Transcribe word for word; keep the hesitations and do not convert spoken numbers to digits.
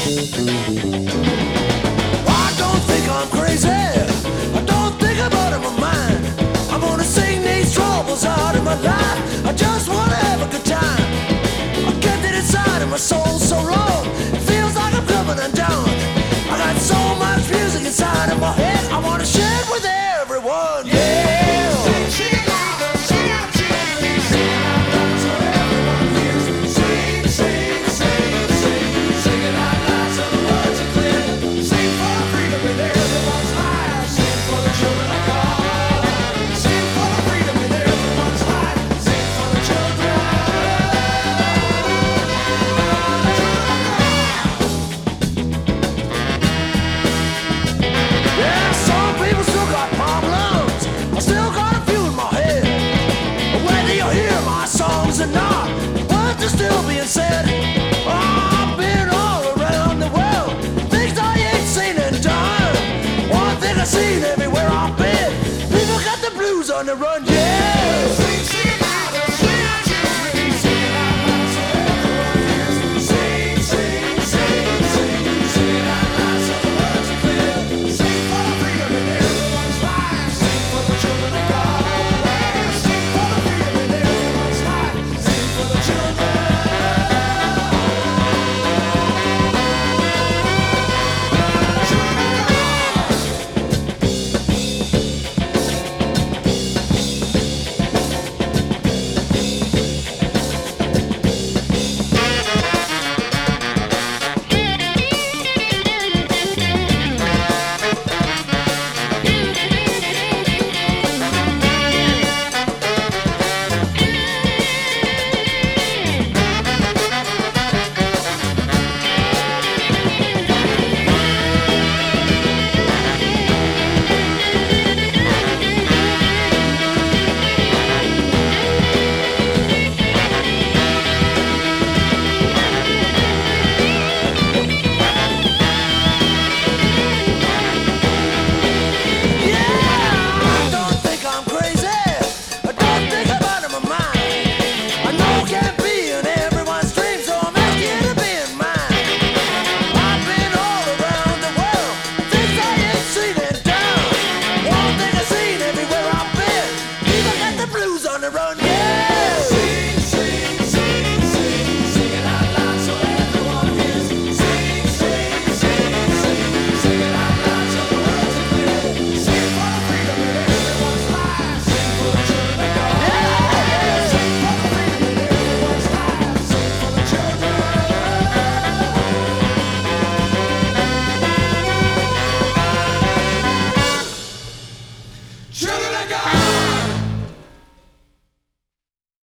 I don't think I'm crazy. I don't think I'm out of my mind. I'm gonna sing these troubles out of my life. I just wanna have a good time. I kept it inside of my soul so long. It feels like I'm coming undone. I got so much music inside of my head. I wanna share it with everyone. Yeah. Still being said, oh, I've been all around the world, things I ain't seen and done. One thing I've seen everywhere I've been, people got the blues on the run, yeah.